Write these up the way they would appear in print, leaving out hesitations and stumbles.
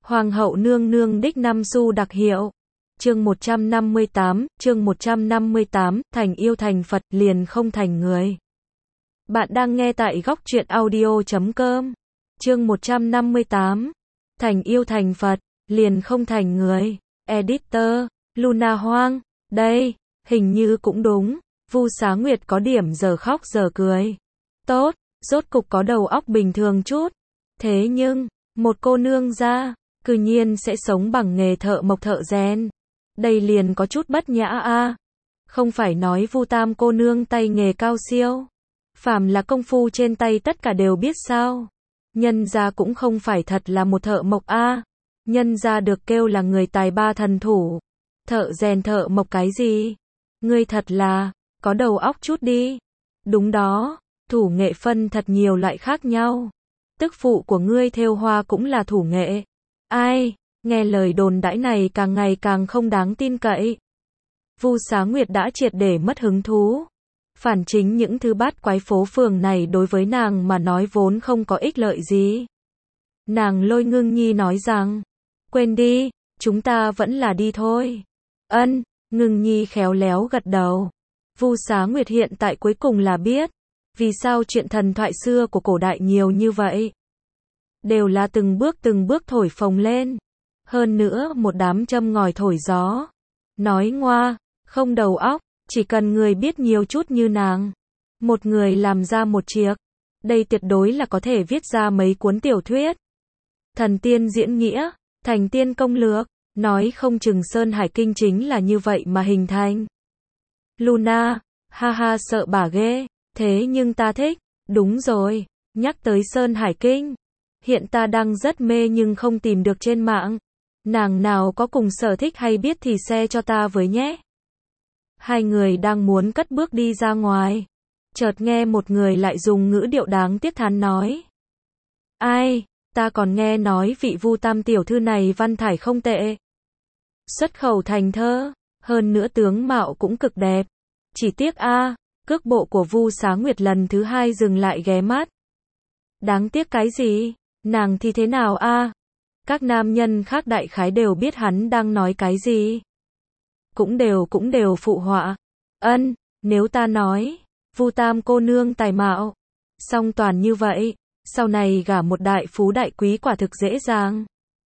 Hoàng hậu nương nương đích năm xu đặc hiệu. Chương 158, thành yêu thành Phật, liền không thành người. Bạn đang nghe tại góc truyện audio.com. Chương 158, thành yêu thành Phật, liền không thành người. Editor, Luna Hoang, đây, hình như cũng đúng. Vu Xá Nguyệt có điểm giờ khóc giờ cười. Tốt, rốt cục có đầu óc bình thường chút. Thế nhưng, một cô nương gia, cư nhiên sẽ sống bằng nghề thợ mộc thợ rèn. Đây liền có chút bất nhã a. Không phải nói Vu Tam cô nương tay nghề cao siêu. Phàm là công phu trên tay tất cả đều biết sao. Nhân gia cũng không phải thật là một thợ mộc a. Nhân gia được kêu là người tài ba thần thủ. Thợ rèn thợ mộc cái gì? Ngươi thật là, có đầu óc chút đi. Đúng đó, thủ nghệ phân thật nhiều loại khác nhau. Tức phụ của ngươi thêu hoa cũng là thủ nghệ. Ai, nghe lời đồn đãi này càng ngày càng không đáng tin cậy. Vu Xá Nguyệt đã triệt để mất hứng thú. Phản chính những thứ bát quái phố phường này đối với nàng mà nói vốn không có ích lợi gì. Nàng lôi Ngưng Nhi nói rằng, quên đi, chúng ta vẫn là đi thôi. Ân, Ngưng Nhi khéo léo gật đầu. Vu Xá Nguyệt hiện tại cuối cùng là biết, vì sao chuyện thần thoại xưa của cổ đại nhiều như vậy. Đều là từng bước thổi phồng lên. Hơn nữa một đám châm ngòi thổi gió. Nói ngoa, không đầu óc, chỉ cần người biết nhiều chút như nàng. Một người làm ra một chiếc. Đây tuyệt đối là có thể viết ra mấy cuốn tiểu thuyết. Thần tiên diễn nghĩa, thành tiên công lược, nói không chừng Sơn Hải Kinh chính là như vậy mà hình thành. Luna, ha ha sợ bà ghê, thế nhưng ta thích, đúng rồi, nhắc tới Sơn Hải Kinh. Hiện ta đang rất mê nhưng không tìm được trên mạng. Nàng nào có cùng sở thích hay biết thì share cho ta với nhé. Hai người đang muốn cất bước đi ra ngoài. Chợt nghe một người lại dùng ngữ điệu đáng tiếc thán nói. Ai, ta còn nghe nói vị Vu Tam tiểu thư này văn thải không tệ. Xuất khẩu thành thơ, hơn nữa tướng mạo cũng cực đẹp. Chỉ tiếc cước bộ của Vu Xá Nguyệt lần thứ hai dừng lại ghé mắt. Đáng tiếc cái gì? Nàng thì thế nào Các nam nhân khác đại khái đều biết hắn đang nói cái gì. Cũng đều phụ họa. Ân, nếu ta nói, Vu Tam cô nương tài mạo, song toàn như vậy, sau này gả một đại phú đại quý quả thực dễ dàng.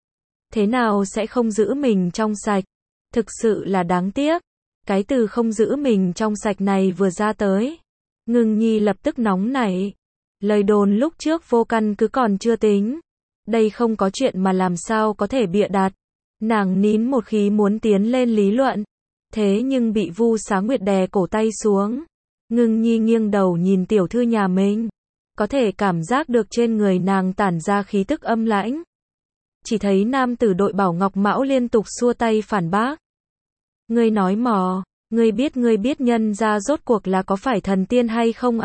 Thế nào sẽ không giữ mình trong sạch? Thực sự là đáng tiếc. Cái từ không giữ mình trong sạch này vừa ra tới. Ngưng Nhi lập tức nóng nảy. Lời đồn lúc trước vô căn cứ còn chưa tính. Đây không có chuyện mà làm sao có thể bịa đặt. Nàng nín một khí muốn tiến lên lý luận. Thế nhưng bị Vu Xá Nguyệt đè cổ tay xuống. Ngưng Nhi nghiêng đầu nhìn tiểu thư nhà mình. Có thể cảm giác được trên người nàng tản ra khí tức âm lãnh. Chỉ thấy nam tử đội Bảo Ngọc Mão liên tục xua tay phản bác. Ngươi nói mò, ngươi biết nhân ra rốt cuộc là có phải thần tiên hay không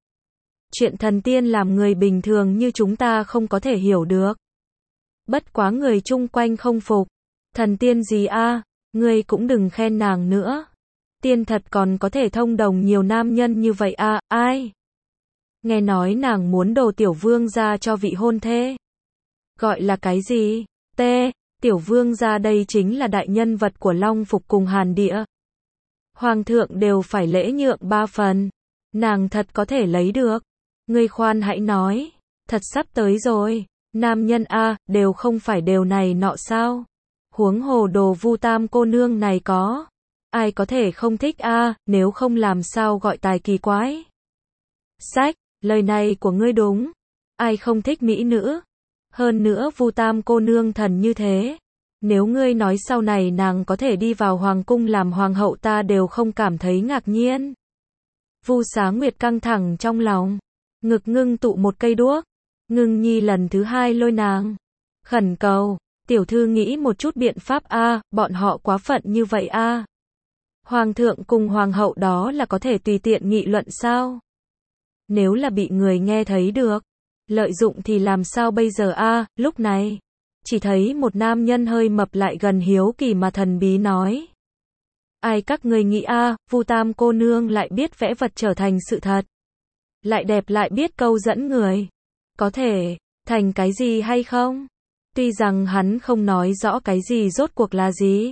Chuyện thần tiên làm người bình thường như chúng ta không có thể hiểu được. Bất quá người chung quanh không phục. Thần tiên gì ngươi cũng đừng khen nàng nữa. Tiên thật còn có thể thông đồng nhiều nam nhân như vậy ai? Nghe nói nàng muốn đồ tiểu vương ra cho vị hôn thê. Gọi là cái gì? Tiểu vương ra đây chính là đại nhân vật của Long Phục cùng Hàn Địa. Hoàng thượng đều phải lễ nhượng 3 phần. Nàng thật có thể lấy được. Ngươi khoan hãy nói. Thật sắp tới rồi. Nam nhân đều không phải đều này nọ sao? Huống hồ đồ Vu Tam cô nương này có. Ai có thể không thích nếu không làm sao gọi tài kỳ quái. Sách, lời này của ngươi đúng. Ai không thích mỹ nữ? Hơn nữa Vu Tam cô nương thần như thế. Nếu ngươi nói sau này nàng có thể đi vào hoàng cung làm hoàng hậu ta đều không cảm thấy ngạc nhiên. Vu Xá Nguyệt căng thẳng trong lòng. Ngực ngưng tụ một cây đuốc. Ngưng Nhi lần thứ hai lôi nàng. Khẩn cầu, tiểu thư nghĩ một chút biện pháp bọn họ quá phận như vậy Hoàng thượng cùng hoàng hậu đó là có thể tùy tiện nghị luận sao? Nếu là bị người nghe thấy được. Lợi dụng thì làm sao bây giờ lúc này. Chỉ thấy một nam nhân hơi mập lại gần hiếu kỳ mà thần bí nói. Ai các người nghĩ Vu Tam cô nương lại biết vẽ vật trở thành sự thật. Lại đẹp lại biết câu dẫn người. Có thể, thành cái gì hay không? Tuy rằng hắn không nói rõ cái gì rốt cuộc là gì.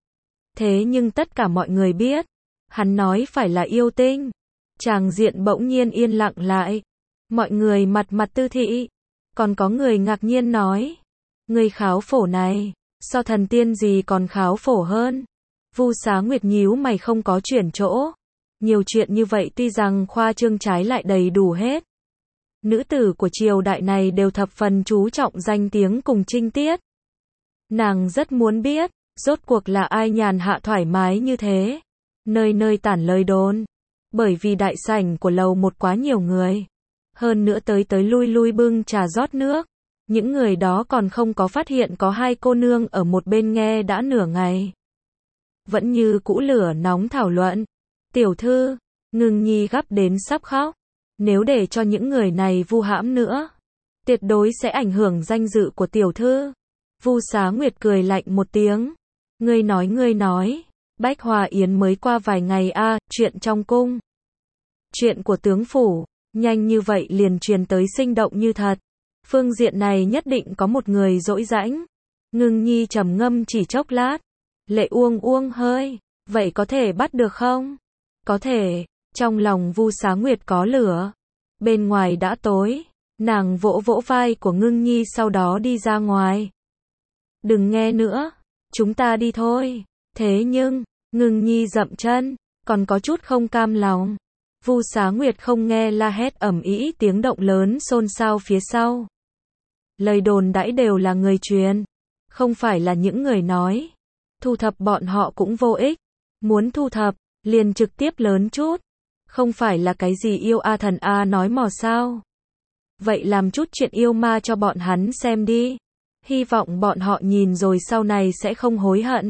Thế nhưng tất cả mọi người biết, hắn nói phải là yêu tinh. Tràng diện bỗng nhiên yên lặng lại. Mọi người mặt mặt tư thị. Còn có người ngạc nhiên nói, người kháo phổ này, so thần tiên gì còn kháo phổ hơn. Vu Xá Nguyệt nhíu mày không có chuyển chỗ. Nhiều chuyện như vậy tuy rằng khoa trương trái lại đầy đủ hết. Nữ tử của triều đại này đều thập phần chú trọng danh tiếng cùng trinh tiết. Nàng rất muốn biết, rốt cuộc là ai nhàn hạ thoải mái như thế. Nơi nơi tản lời đồn. Bởi vì đại sảnh của lầu một quá nhiều người. Hơn nữa tới lui lui bưng trà rót nước. Những người đó còn không có phát hiện có hai cô nương ở một bên nghe đã nửa ngày. Vẫn như cũ lửa nóng thảo luận. Tiểu thư, Ngưng Nhi gấp đến sắp khóc. Nếu để cho những người này vu hãm nữa, tuyệt đối sẽ ảnh hưởng danh dự của tiểu thư. Vu Xá Nguyệt cười lạnh một tiếng. Ngươi nói, Bách Hòa Yến mới qua vài ngày chuyện trong cung. Chuyện của tướng phủ, nhanh như vậy liền truyền tới sinh động như thật. Phương diện này nhất định có một người dỗi rãnh. Ngưng Nhi trầm ngâm chỉ chốc lát. Lệ uông hơi, vậy có thể bắt được không? Có thể. Trong lòng Vu Xá Nguyệt có lửa. Bên ngoài đã tối. Nàng vỗ vỗ vai của Ngưng Nhi sau đó đi ra ngoài. Đừng nghe nữa. Chúng ta đi thôi. Thế nhưng, Ngưng Nhi dậm chân. Còn có chút không cam lòng. Vu Xá Nguyệt không nghe la hét ầm ĩ tiếng động lớn xôn xao phía sau. Lời đồn đãi đều là người truyền. Không phải là những người nói. Thu thập bọn họ cũng vô ích. Muốn thu thập, liền trực tiếp lớn chút. Không phải là cái gì yêu thần nói mò sao. Vậy làm chút chuyện yêu ma cho bọn hắn xem đi. Hy vọng bọn họ nhìn rồi sau này sẽ không hối hận.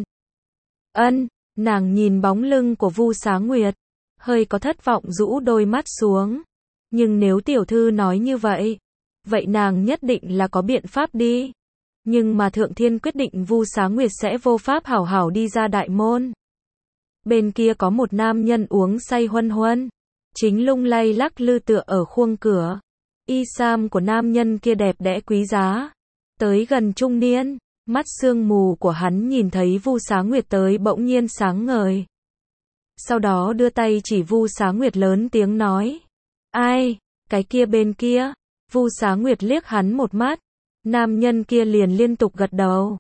Nàng nhìn bóng lưng của Vu Xá Nguyệt. Hơi có thất vọng rũ đôi mắt xuống. Nhưng nếu tiểu thư nói như vậy, vậy nàng nhất định là có biện pháp đi. Nhưng mà Thượng Thiên quyết định Vu Xá Nguyệt sẽ vô pháp hảo hảo đi ra đại môn. Bên kia có một nam nhân uống say huân huân. Chính lung lay lắc lư tựa ở khuôn cửa. Y sam của nam nhân kia đẹp đẽ quý giá. Tới gần trung niên, mắt sương mù của hắn nhìn thấy Vu Xá Nguyệt tới bỗng nhiên sáng ngời. Sau đó đưa tay chỉ Vu Xá Nguyệt lớn tiếng nói. Ai? Cái kia bên kia. Vu Xá Nguyệt liếc hắn một mắt. Nam nhân kia liền liên tục gật đầu.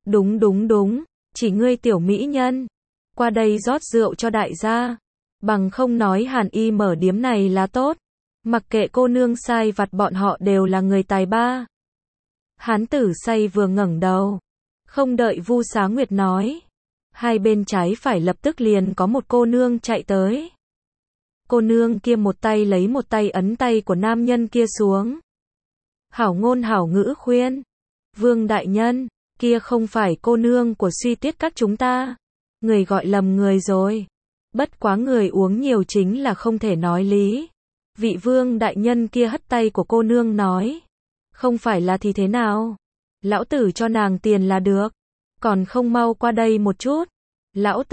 Đúng. Chỉ ngươi tiểu mỹ nhân. Qua đây rót rượu cho đại gia. Bằng không nói Hàn Y mở điếm này là tốt. Mặc kệ cô nương sai vặt bọn họ đều là người tài ba. Hán tử say vừa ngẩng đầu. Không đợi Vu Xá Nguyệt nói. Hai bên trái phải lập tức liền có một cô nương chạy tới. Cô nương kia một tay lấy một tay ấn tay của nam nhân kia xuống. Hảo ngôn hảo ngữ khuyên. Vương đại nhân, kia không phải cô nương của Suy Tiết các chúng ta. Người gọi lầm người rồi. Bất quá người uống nhiều chính là không thể nói lý. Vị vương đại nhân kia hất tay của cô nương nói. Không phải là thì thế nào? Lão tử cho nàng tiền là được. Còn không mau qua đây một chút. Lão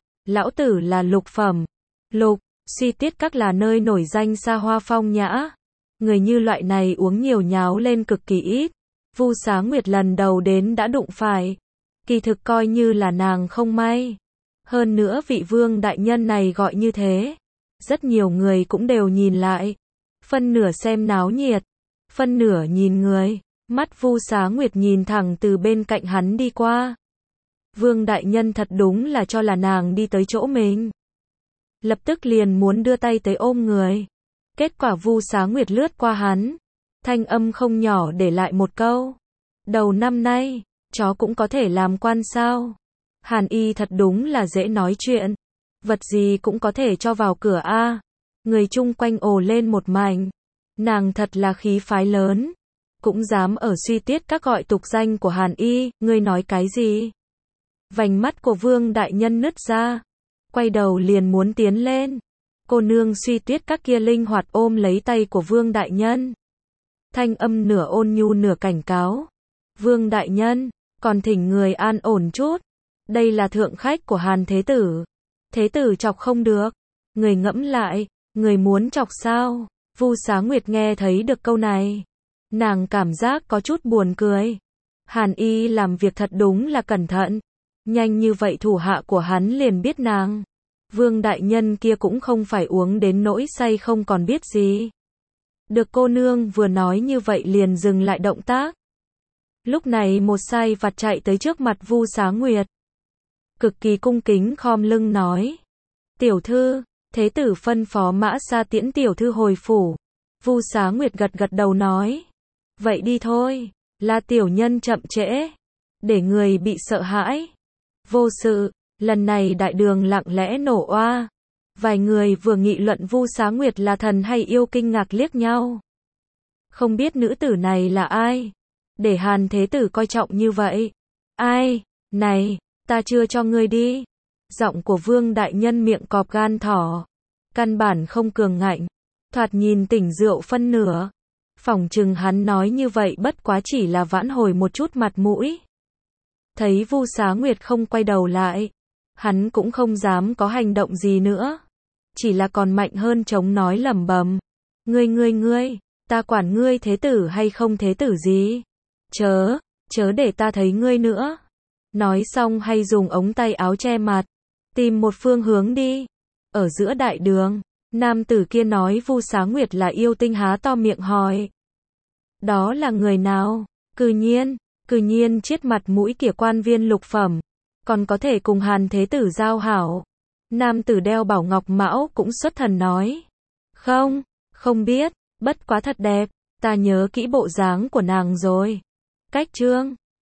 tử là lục phẩm. Lục, Suy Tiết các là nơi nổi danh xa hoa phong nhã. Người như loại này uống nhiều nháo lên cực kỳ ít. Vu Xá Nguyệt lần đầu đến đã đụng phải. Kỳ thực coi như là nàng không may. Hơn nữa vị vương đại nhân này gọi như thế. Rất nhiều người cũng đều nhìn lại. Phân nửa xem náo nhiệt. Phân nửa nhìn người. Mắt Vu Xá Nguyệt nhìn thẳng từ bên cạnh hắn đi qua. Vương đại nhân thật đúng là cho là nàng đi tới chỗ mình. Lập tức liền muốn đưa tay tới ôm người. Kết quả Vu Xá Nguyệt lướt qua hắn. Thanh âm không nhỏ để lại một câu. Đầu năm nay, chó cũng có thể làm quan sao? Hàn Y thật đúng là dễ nói chuyện. Vật gì cũng có thể cho vào cửa a. Người chung quanh ồ lên một mảnh. Nàng thật là khí phái lớn. Cũng dám ở Suy Tiết các gọi tục danh của Hàn Y, ngươi nói cái gì? Vành mắt của Vương đại nhân nứt ra. Quay đầu liền muốn tiến lên. Cô nương Suy Tiết các kia linh hoạt ôm lấy tay của Vương đại nhân. Thanh âm nửa ôn nhu nửa cảnh cáo. Vương đại nhân, còn thỉnh người an ổn chút. Đây là thượng khách của Hàn Thế Tử. Thế Tử chọc không được. Người ngẫm lại, người muốn chọc sao? Vu Xá Nguyệt nghe thấy được câu này. Nàng cảm giác có chút buồn cười. Hàn Y làm việc thật đúng là cẩn thận. Nhanh như vậy thủ hạ của hắn liền biết nàng. Vương đại nhân kia cũng không phải uống đến nỗi say không còn biết gì. Được cô nương vừa nói như vậy liền dừng lại động tác. Lúc này một sai vặt chạy tới trước mặt Vu Xá Nguyệt. Cực kỳ cung kính khom lưng nói. Tiểu thư, thế tử phân phó Mã Sa tiễn tiểu thư hồi phủ. Vu Xá Nguyệt gật gật đầu nói. Vậy đi thôi, là tiểu nhân chậm trễ. Để người bị sợ hãi. Vô sự, lần này đại đường lặng lẽ nổ oa. Vài người vừa nghị luận Vu Xá Nguyệt là thần hay yêu kinh ngạc liếc nhau. Không biết nữ tử này là ai? Để Hàn thế tử coi trọng như vậy. Ai? Này, ta chưa cho ngươi đi. Giọng của Vương đại nhân miệng cọp gan thỏ. Căn bản không cường ngạnh. Thoạt nhìn tỉnh rượu phân nửa. Phỏng chừng hắn nói như vậy bất quá chỉ là vãn hồi một chút mặt mũi. Thấy Vu Xá Nguyệt không quay đầu lại. Hắn cũng không dám có hành động gì nữa. Chỉ là còn mạnh hơn chống nói lẩm bẩm. Ngươi, ta quản ngươi thế tử hay không thế tử gì? Chớ để ta thấy ngươi nữa. Nói xong hay dùng ống tay áo che mặt. Tìm một phương hướng đi. Ở giữa đại đường, nam tử kia nói Vu Xá Nguyệt là yêu tinh há to miệng hỏi. Đó là người nào? Cư nhiên chiết mặt mũi kìa quan viên lục phẩm. Còn có thể cùng Hàn thế tử giao hảo. Nam tử đeo bảo ngọc mão cũng xuất thần nói. Không biết, bất quá thật đẹp. Ta nhớ kỹ bộ dáng của nàng rồi. Cách chương